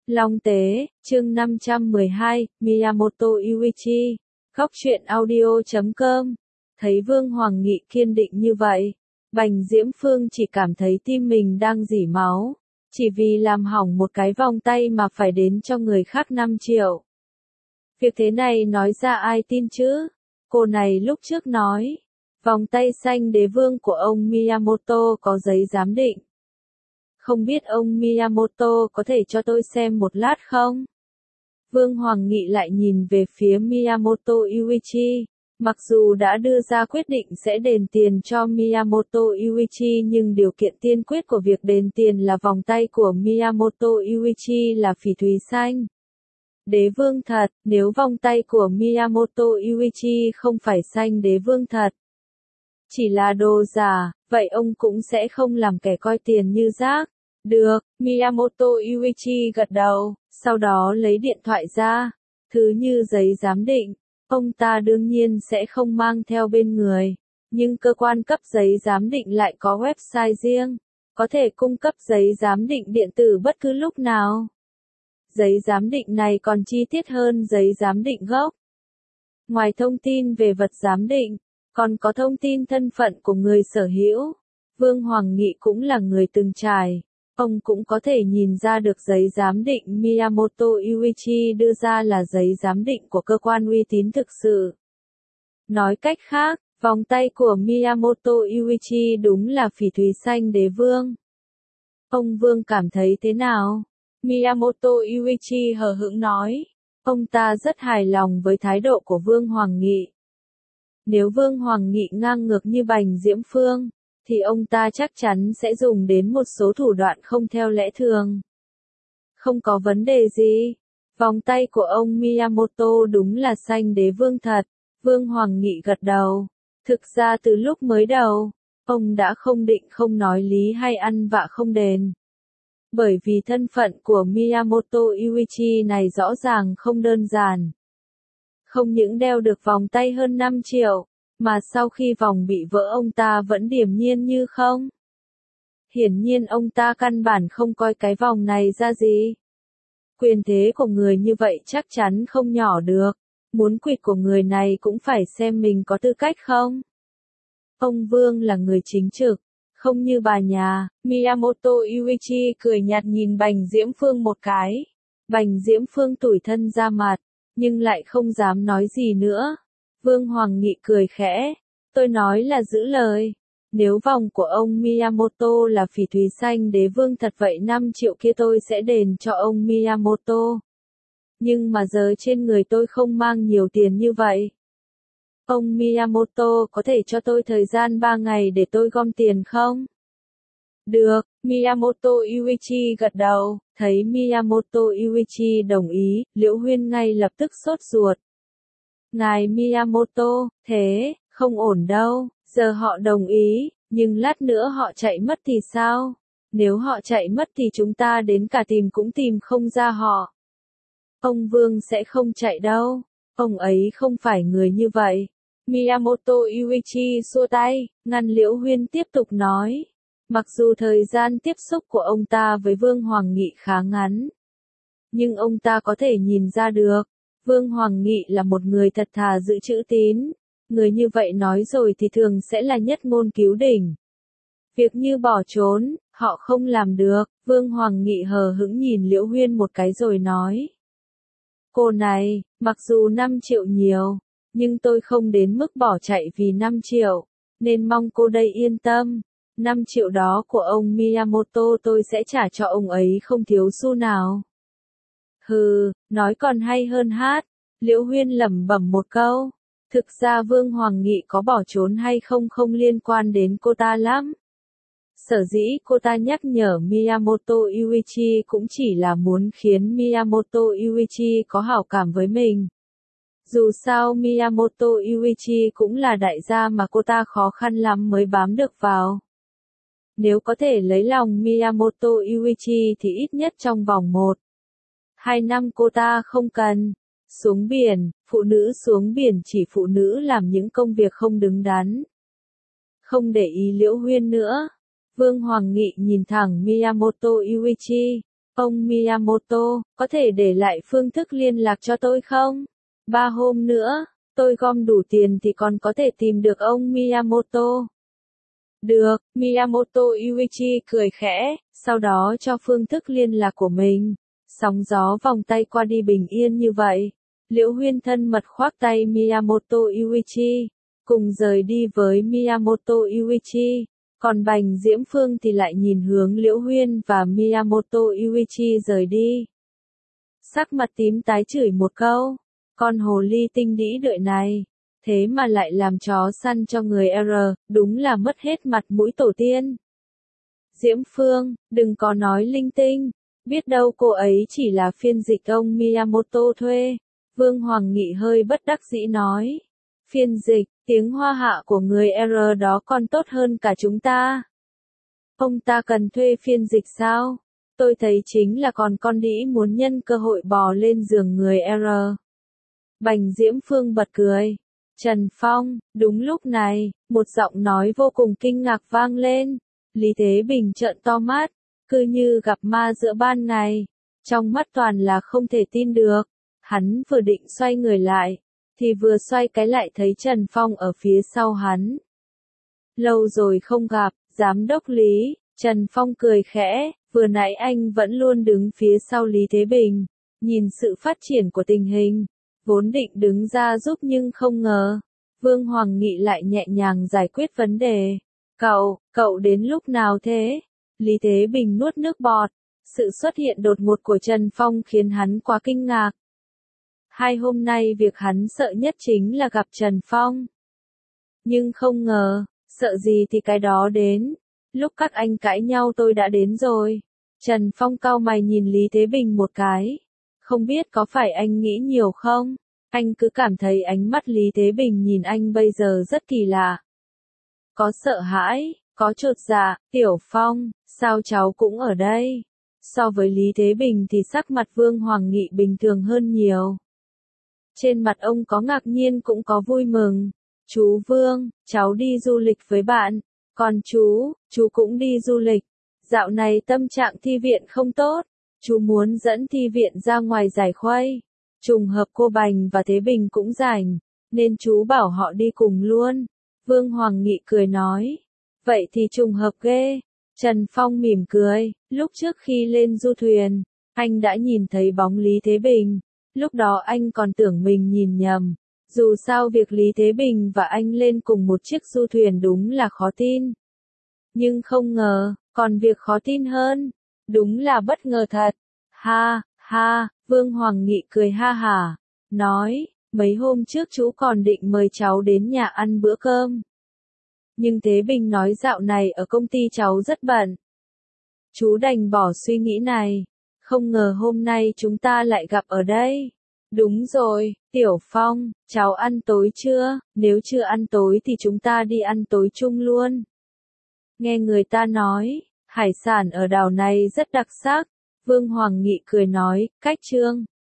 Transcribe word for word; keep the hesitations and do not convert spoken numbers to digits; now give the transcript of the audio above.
Long Tế, chương năm trăm mười hai, Miyamoto Yuichi, góc truyện audio chấm com. Thấy Vương Hoàng Nghị kiên định như vậy, Bành Diễm Phương chỉ cảm thấy tim mình đang rỉ máu, chỉ vì làm hỏng một cái vòng tay mà phải đến cho người khác năm triệu. Việc thế này nói ra ai tin chứ? Cô này lúc trước nói, vòng tay xanh đế vương của ông Miyamoto có giấy giám định. Không biết ông Miyamoto có thể cho tôi xem một lát không? Vương Hoàng Nghị lại nhìn về phía Miyamoto Yuichi. Mặc dù đã đưa ra quyết định sẽ đền tiền cho Miyamoto Yuichi nhưng điều kiện tiên quyết của việc đền tiền là vòng tay của Miyamoto Yuichi là phỉ thúy xanh. Đế vương thật, nếu vòng tay của Miyamoto Yuichi không phải xanh đế vương thật, chỉ là đồ giả, vậy ông cũng sẽ không làm kẻ coi tiền như rác. Được, Miyamoto Yuichi gật đầu, sau đó lấy điện thoại ra, thứ như giấy giám định, ông ta đương nhiên sẽ không mang theo bên người, nhưng cơ quan cấp giấy giám định lại có website riêng, có thể cung cấp giấy giám định điện tử bất cứ lúc nào. Giấy giám định này còn chi tiết hơn giấy giám định gốc. Ngoài thông tin về vật giám định, còn có thông tin thân phận của người sở hữu. Vương Hoàng Nghị cũng là người từng trải, ông cũng có thể nhìn ra được giấy giám định Miyamoto Yuichi đưa ra là giấy giám định của cơ quan uy tín thực sự. Nói cách khác, vòng tay của Miyamoto Yuichi đúng là phỉ thúy xanh đế vương. Ông Vương cảm thấy thế nào? Miyamoto Yuichi hờ hững nói. Ông ta rất hài lòng với thái độ của Vương Hoàng Nghị. Nếu Vương Hoàng Nghị ngang ngược như Bành Diễm Phương, thì ông ta chắc chắn sẽ dùng đến một số thủ đoạn không theo lẽ thường. Không có vấn đề gì. Vòng tay của ông Miyamoto đúng là xanh đế vương thật. Vương Hoàng Nghị gật đầu. Thực ra từ lúc mới đầu, ông đã không định không nói lý hay ăn vạ không đền. Bởi vì thân phận của Miyamoto Yuichi này rõ ràng không đơn giản. Không những đeo được vòng tay hơn năm triệu, mà sau khi vòng bị vỡ ông ta vẫn điềm nhiên như không. Hiển nhiên ông ta căn bản không coi cái vòng này ra gì. Quyền thế của người như vậy chắc chắn không nhỏ được. Muốn quỵt của người này cũng phải xem mình có tư cách không. Ông Vương là người chính trực, không như bà nhà. Miyamoto Yuichi cười nhạt nhìn Bành Diễm Phương một cái. Bành Diễm Phương tủi thân ra mặt, nhưng lại không dám nói gì nữa. Vương Hoàng Nghị cười khẽ. Tôi nói là giữ lời. Nếu vòng của ông Miyamoto là phỉ thúy xanh đế vương thật vậy năm triệu kia tôi sẽ đền cho ông Miyamoto. Nhưng mà giờ trên người tôi không mang nhiều tiền như vậy. Ông Miyamoto có thể cho tôi thời gian ba ngày để tôi gom tiền không? Được, Miyamoto Yuichi gật đầu. Thấy Miyamoto Yuichi đồng ý, Liễu Huyên ngay lập tức sốt ruột. Ngài Miyamoto, thế, không ổn đâu, giờ họ đồng ý, nhưng lát nữa họ chạy mất thì sao? Nếu họ chạy mất thì chúng ta đến cả tìm cũng tìm không ra họ. Ông Vương sẽ không chạy đâu, ông ấy không phải người như vậy. Miyamoto Yuichi xua tay, ngăn Liễu Huyên tiếp tục nói. Mặc dù thời gian tiếp xúc của ông ta với Vương Hoàng Nghị khá ngắn, nhưng ông ta có thể nhìn ra được, Vương Hoàng Nghị là một người thật thà giữ chữ tín. Người như vậy nói rồi thì thường sẽ là nhất ngôn cứu đỉnh. Việc như bỏ trốn, họ không làm được. Vương Hoàng Nghị hờ hững nhìn Liễu Huyên một cái rồi nói. Cô này, mặc dù năm triệu nhiều, nhưng tôi không đến mức bỏ chạy vì năm triệu, nên mong cô đây yên tâm. năm triệu đó của ông Miyamoto tôi sẽ trả cho ông ấy không thiếu xu nào. Hừ, nói còn hay hơn hát. Liễu Huyên lẩm bẩm một câu. Thực ra Vương Hoàng Nghị có bỏ trốn hay không không liên quan đến cô ta lắm. Sở dĩ cô ta nhắc nhở Miyamoto Yuichi cũng chỉ là muốn khiến Miyamoto Yuichi có hảo cảm với mình. Dù sao Miyamoto Yuichi cũng là đại gia mà cô ta khó khăn lắm mới bám được vào. Nếu có thể lấy lòng Miyamoto Yuichi thì ít nhất trong vòng một, hai năm cô ta không cần. Xuống biển, phụ nữ xuống biển chỉ phụ nữ làm những công việc không đứng đắn. Không để ý Liễu Huyên nữa. Vương Hoàng Nghị nhìn thẳng Miyamoto Yuichi. Ông Miyamoto, có thể để lại phương thức liên lạc cho tôi không? Ba hôm nữa, tôi gom đủ tiền thì còn có thể tìm được ông Miyamoto. Được, Miyamoto Yuichi cười khẽ, sau đó cho phương thức liên lạc của mình. Sóng gió vòng tay qua đi bình yên như vậy. Liễu Huyên thân mật khoác tay Miyamoto Yuichi, cùng rời đi với Miyamoto Yuichi. Còn Bành Diễm Phương thì lại nhìn hướng Liễu Huyên và Miyamoto Yuichi rời đi. Sắc mặt tím tái chửi một câu, con hồ ly tinh đĩ đợi này, thế mà lại làm chó săn cho người R, đúng là mất hết mặt mũi tổ tiên. Diễm Phương, đừng có nói linh tinh, biết đâu cô ấy chỉ là phiên dịch ông Miyamoto thuê. Vương Hoàng Nghị hơi bất đắc dĩ nói. Phiên dịch, tiếng Hoa hạ của người R đó còn tốt hơn cả chúng ta. Ông ta cần thuê phiên dịch sao? Tôi thấy chính là còn con đĩ muốn nhân cơ hội bò lên giường người R. Bành Diễm Phương bật cười. Trần Phong, đúng lúc này, một giọng nói vô cùng kinh ngạc vang lên. Lý Thế Bình trợn to mắt, cứ như gặp ma giữa ban ngày. Trong mắt toàn là không thể tin được. Hắn vừa định xoay người lại, thì vừa xoay cái lại thấy Trần Phong ở phía sau hắn. Lâu rồi không gặp, giám đốc Lý, Trần Phong cười khẽ, vừa nãy anh vẫn luôn đứng phía sau Lý Thế Bình, nhìn sự phát triển của tình hình, vốn định đứng ra giúp nhưng không ngờ. Vương Hoàng Nghị lại nhẹ nhàng giải quyết vấn đề. Cậu, cậu đến lúc nào thế? Lý Thế Bình nuốt nước bọt, sự xuất hiện đột ngột của Trần Phong khiến hắn quá kinh ngạc. Hai hôm nay việc hắn sợ nhất chính là gặp Trần Phong. Nhưng không ngờ, sợ gì thì cái đó đến. Lúc các anh cãi nhau tôi đã đến rồi. Trần Phong cau mày nhìn Lý Thế Bình một cái. Không biết có phải anh nghĩ nhiều không? Anh cứ cảm thấy ánh mắt Lý Thế Bình nhìn anh bây giờ rất kỳ lạ. Có sợ hãi, có chột dạ, Tiểu Phong, sao cháu cũng ở đây? So với Lý Thế Bình thì sắc mặt Vương Hoàng Nghị bình thường hơn nhiều. Trên mặt ông có ngạc nhiên cũng có vui mừng. Chú Vương, cháu đi du lịch với bạn. Còn chú, chú cũng đi du lịch. Dạo này tâm trạng thi viện không tốt. Chú muốn dẫn thi viện ra ngoài giải khuây. Trùng hợp cô Bành và Thế Bình cũng rảnh, nên chú bảo họ đi cùng luôn. Vương Hoàng Nghị cười nói. Vậy thì trùng hợp ghê. Trần Phong mỉm cười. Lúc trước khi lên du thuyền, anh đã nhìn thấy bóng Lý Thế Bình. Lúc đó anh còn tưởng mình nhìn nhầm. Dù sao việc Lý Thế Bình và anh lên cùng một chiếc du thuyền đúng là khó tin. Nhưng không ngờ, còn việc khó tin hơn. Đúng là bất ngờ thật. Ha, ha, Vương Hoàng Nghị cười ha hả. Nói, mấy hôm trước chú còn định mời cháu đến nhà ăn bữa cơm. Nhưng Thế Bình nói dạo này ở công ty cháu rất bận. Chú đành bỏ suy nghĩ này. Không ngờ hôm nay chúng ta lại gặp ở đây. Đúng rồi, Tiểu Phong, cháu ăn tối chưa? Nếu chưa ăn tối thì chúng ta đi ăn tối chung luôn. Nghe người ta nói, hải sản ở đảo này rất đặc sắc. Vương Hoàng Nghị cười nói, cách trương.